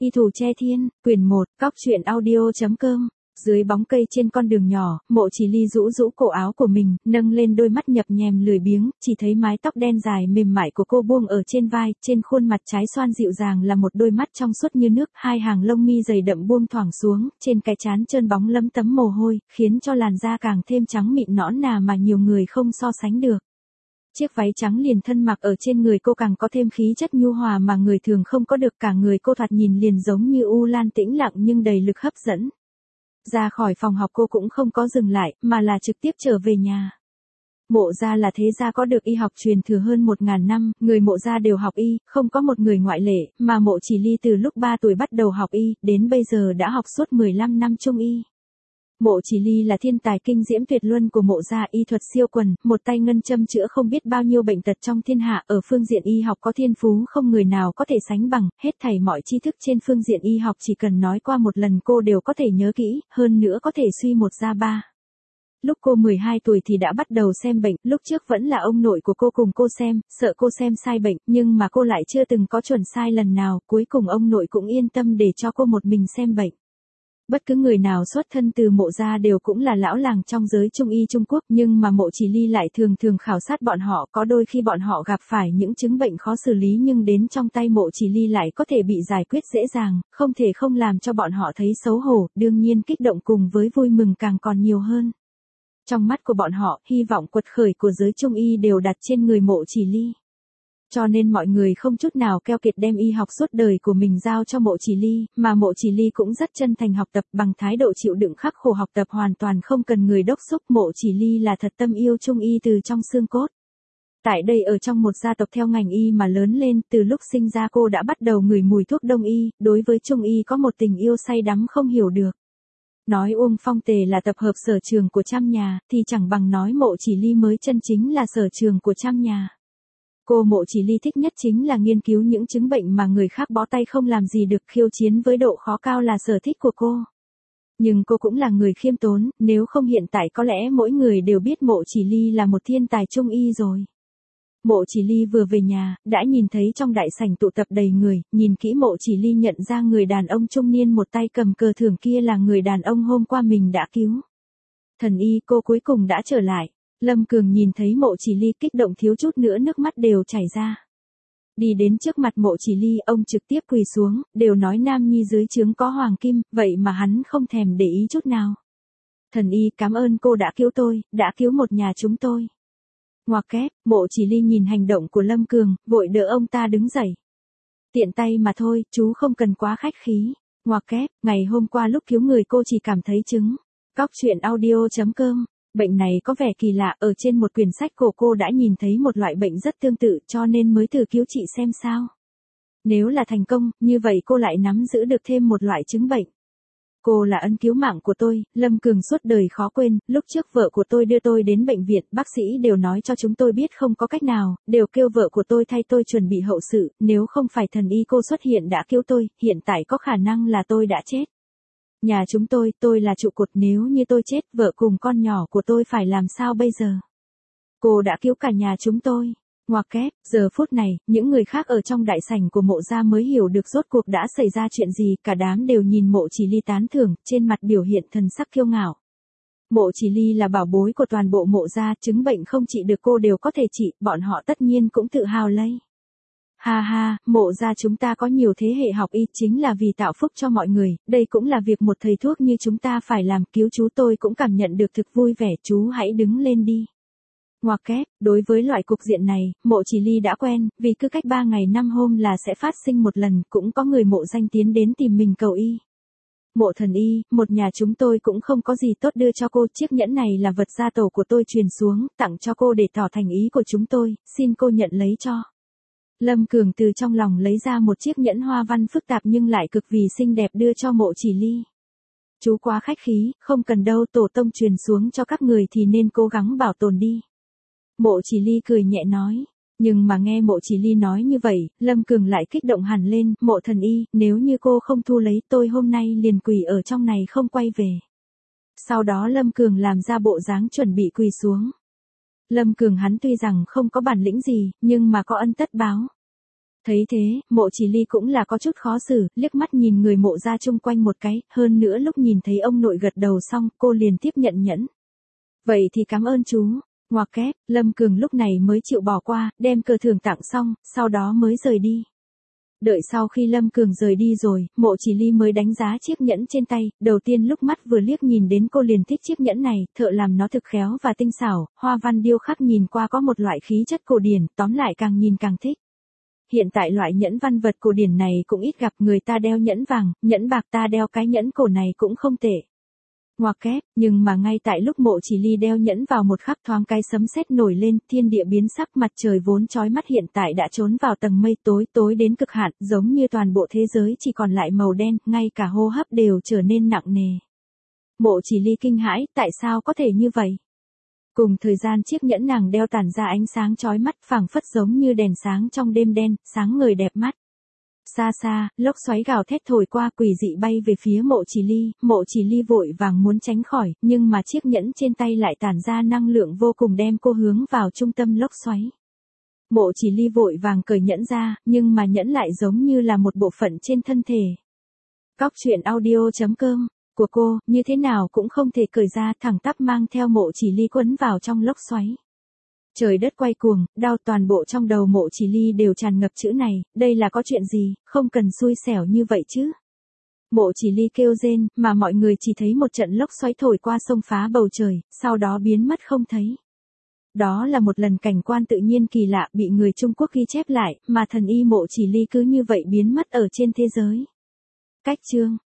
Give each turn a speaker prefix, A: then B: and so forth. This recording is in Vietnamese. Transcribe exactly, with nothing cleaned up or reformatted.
A: Y thủ che thiên, quyển một, cóc truyện audio.com. Dưới bóng cây trên con đường nhỏ, Mộ Chỉ Ly rũ rũ cổ áo của mình, nâng lên đôi mắt nhập nhèm lười biếng, chỉ thấy mái tóc đen dài mềm mại của cô buông ở trên vai, trên khuôn mặt trái xoan dịu dàng là một đôi mắt trong suốt như nước, hai hàng lông mi dày đậm buông thoảng xuống, trên cái trán trơn bóng lấm tấm mồ hôi, khiến cho làn da càng thêm trắng mịn nõn nà mà nhiều người không so sánh được. Chiếc váy trắng liền thân mặc ở trên người cô càng có thêm khí chất nhu hòa mà người thường không có được, cả người cô thoạt nhìn liền giống như u lan tĩnh lặng nhưng đầy lực hấp dẫn. Ra khỏi phòng học cô cũng không có dừng lại, mà là trực tiếp trở về nhà. Mộ gia là thế gia có được y học truyền thừa hơn một ngàn năm, người Mộ gia đều học y, không có một người ngoại lệ, mà Mộ Chỉ Ly từ lúc ba tuổi bắt đầu học y, đến bây giờ đã học suốt mười lăm năm trung y. Mộ Chỉ Ly là thiên tài kinh diễm tuyệt luân của Mộ gia, y thuật siêu quần, một tay ngân châm chữa không biết bao nhiêu bệnh tật trong thiên hạ, ở phương diện y học có thiên phú không người nào có thể sánh bằng, hết thảy mọi tri thức trên phương diện y học chỉ cần nói qua một lần cô đều có thể nhớ kỹ, hơn nữa có thể suy một ra ba. Lúc cô mười hai tuổi thì đã bắt đầu xem bệnh, lúc trước vẫn là ông nội của cô cùng cô xem, sợ cô xem sai bệnh, nhưng mà cô lại chưa từng có chuẩn sai lần nào, cuối cùng ông nội cũng yên tâm để cho cô một mình xem bệnh. Bất cứ người nào xuất thân từ Mộ gia đều cũng là lão làng trong giới trung y Trung Quốc, nhưng mà Mộ Chỉ Ly lại thường thường khảo sát bọn họ, có đôi khi bọn họ gặp phải những chứng bệnh khó xử lý nhưng đến trong tay Mộ Chỉ Ly lại có thể bị giải quyết dễ dàng, không thể không làm cho bọn họ thấy xấu hổ, đương nhiên kích động cùng với vui mừng càng còn nhiều hơn. Trong mắt của bọn họ, hy vọng quật khởi của giới trung y đều đặt trên người Mộ Chỉ Ly. Cho nên mọi người không chút nào keo kiệt đem y học suốt đời của mình giao cho Mộ Chỉ Ly, mà Mộ Chỉ Ly cũng rất chân thành học tập, bằng thái độ chịu đựng khắc khổ học tập hoàn toàn không cần người đốc thúc. Mộ Chỉ Ly là thật tâm yêu trung y từ trong xương cốt. Tại đây ở trong một gia tộc theo ngành y mà lớn lên, từ lúc sinh ra cô đã bắt đầu ngửi mùi thuốc đông y, đối với trung y có một tình yêu say đắm không hiểu được. Nói Uông Phong Tề là tập hợp sở trường của trăm nhà, thì chẳng bằng nói Mộ Chỉ Ly mới chân chính là sở trường của trăm nhà. Cô Mộ Chỉ Ly thích nhất chính là nghiên cứu những chứng bệnh mà người khác bó tay không làm gì được, khiêu chiến với độ khó cao là sở thích của cô. Nhưng cô cũng là người khiêm tốn, nếu không hiện tại có lẽ mỗi người đều biết Mộ Chỉ Ly là một thiên tài trung y rồi. Mộ Chỉ Ly vừa về nhà, đã nhìn thấy trong đại sảnh tụ tập đầy người, nhìn kỹ Mộ Chỉ Ly nhận ra người đàn ông trung niên một tay cầm cờ thưởng kia là người đàn ông hôm qua mình đã cứu. Thần y, cô cuối cùng đã trở lại. Lâm Cường nhìn thấy Mộ Chỉ Ly kích động thiếu chút nữa nước mắt đều chảy ra. Đi đến trước mặt Mộ Chỉ Ly, ông trực tiếp quỳ xuống, đều nói nam nhi dưới trướng có hoàng kim, vậy mà hắn không thèm để ý chút nào. Thần y, cảm ơn cô đã cứu tôi, đã cứu một nhà chúng tôi. Ngoặc kép, Mộ Chỉ Ly nhìn hành động của Lâm Cường, vội đỡ ông ta đứng dậy. Tiện tay mà thôi, chú không cần quá khách khí. Ngoặc kép, ngày hôm qua lúc cứu người cô chỉ cảm thấy chứng. Cóc truyện audio.com. Bệnh này có vẻ kỳ lạ, ở trên một quyển sách cổ cô đã nhìn thấy một loại bệnh rất tương tự, cho nên mới thử cứu trị xem sao. Nếu là thành công, như vậy cô lại nắm giữ được thêm một loại chứng bệnh. Cô là ân cứu mạng của tôi, Lâm Cường suốt đời khó quên, lúc trước vợ của tôi đưa tôi đến bệnh viện, bác sĩ đều nói cho chúng tôi biết không có cách nào, đều kêu vợ của tôi thay tôi chuẩn bị hậu sự, nếu không phải thần y cô xuất hiện đã cứu tôi, hiện tại có khả năng là tôi đã chết. Nhà chúng tôi, tôi là trụ cột, nếu như tôi chết, vợ cùng con nhỏ của tôi phải làm sao bây giờ? Cô đã cứu cả nhà chúng tôi. Ngoặc kép, giờ phút này, những người khác ở trong đại sảnh của Mộ gia mới hiểu được rốt cuộc đã xảy ra chuyện gì, cả đám đều nhìn Mộ Chỉ Ly tán thưởng, trên mặt biểu hiện thần sắc kiêu ngạo. Mộ Chỉ Ly là bảo bối của toàn bộ Mộ gia, chứng bệnh không trị được cô đều có thể trị, bọn họ tất nhiên cũng tự hào lấy. Ha ha, Mộ gia chúng ta có nhiều thế hệ học y chính là vì tạo phúc cho mọi người, đây cũng là việc một thầy thuốc như chúng ta phải làm, cứu chú tôi cũng cảm nhận được thực vui vẻ, chú hãy đứng lên đi. Ngoặc kép, đối với loại cục diện này, Mộ Chỉ Ly đã quen, vì cứ cách ba ngày năm hôm là sẽ phát sinh một lần, cũng có người mộ danh tiến đến tìm mình cầu y. Mộ thần y, một nhà chúng tôi cũng không có gì tốt đưa cho cô, chiếc nhẫn này là vật gia tổ của tôi truyền xuống, tặng cho cô để tỏ thành ý của chúng tôi, xin cô nhận lấy cho. Lâm Cường từ trong lòng lấy ra một chiếc nhẫn hoa văn phức tạp nhưng lại cực vì xinh đẹp đưa cho Mộ Chỉ Ly. Chú quá khách khí, không cần đâu, tổ tông truyền xuống cho các người thì nên cố gắng bảo tồn đi. Mộ Chỉ Ly cười nhẹ nói. Nhưng mà nghe Mộ Chỉ Ly nói như vậy, Lâm Cường lại kích động hẳn lên, Mộ thần y, nếu như cô không thu lấy tôi hôm nay liền quỳ ở trong này không quay về. Sau đó Lâm Cường làm ra bộ dáng chuẩn bị quỳ xuống. Lâm Cường hắn tuy rằng không có bản lĩnh gì, nhưng mà có ân tất báo. Thấy thế, Mộ Chỉ Ly cũng là có chút khó xử, liếc mắt nhìn người Mộ gia chung quanh một cái, hơn nữa lúc nhìn thấy ông nội gật đầu xong, cô liền tiếp nhận nhẫn. Vậy thì cảm ơn chú. Ngoặc kép, Lâm Cường lúc này mới chịu bỏ qua, đem cờ thưởng tặng xong, sau đó mới rời đi. Đợi sau khi Lâm Cường rời đi rồi, Mộ Chỉ Ly mới đánh giá chiếc nhẫn trên tay, đầu tiên lúc mắt vừa liếc nhìn đến cô liền thích chiếc nhẫn này, thợ làm nó thực khéo và tinh xảo, hoa văn điêu khắc nhìn qua có một loại khí chất cổ điển, tóm lại càng nhìn càng thích. Hiện tại loại nhẫn văn vật cổ điển này cũng ít gặp, người ta đeo nhẫn vàng, nhẫn bạc, ta đeo cái nhẫn cổ này cũng không tệ. Ngoặc kép, nhưng mà ngay tại lúc Mộ Chỉ Ly đeo nhẫn vào một khắc thoáng cái sấm sét nổi lên, thiên địa biến sắc, mặt trời vốn chói mắt hiện tại đã trốn vào tầng mây tối, tối đến cực hạn, giống như toàn bộ thế giới chỉ còn lại màu đen, ngay cả hô hấp đều trở nên nặng nề. Mộ Chỉ Ly kinh hãi, tại sao có thể như vậy? Cùng thời gian chiếc nhẫn nàng đeo tản ra ánh sáng chói mắt, phảng phất giống như đèn sáng trong đêm đen, sáng ngời đẹp mắt. Xa xa, lốc xoáy gào thét thổi qua, quỷ dị bay về phía Mộ Chỉ Ly, Mộ Chỉ Ly vội vàng muốn tránh khỏi, nhưng mà chiếc nhẫn trên tay lại tản ra năng lượng vô cùng đem cô hướng vào trung tâm lốc xoáy. Mộ Chỉ Ly vội vàng cởi nhẫn ra, nhưng mà nhẫn lại giống như là một bộ phận trên thân thể. Cóc truyện audio chấm com của cô, như thế nào cũng không thể cởi ra, thẳng tắp mang theo Mộ Chỉ Ly quấn vào trong lốc xoáy. Trời đất quay cuồng, đau, toàn bộ trong đầu Mộ Chỉ Ly đều tràn ngập chữ này, đây là có chuyện gì, không cần xui xẻo như vậy chứ. Mộ Chỉ Ly kêu rên, mà mọi người chỉ thấy một trận lốc xoáy thổi qua sông phá bầu trời, sau đó biến mất không thấy. Đó là một lần cảnh quan tự nhiên kỳ lạ bị người Trung Quốc ghi chép lại, mà thần y Mộ Chỉ Ly cứ như vậy biến mất ở trên thế giới. Cách chương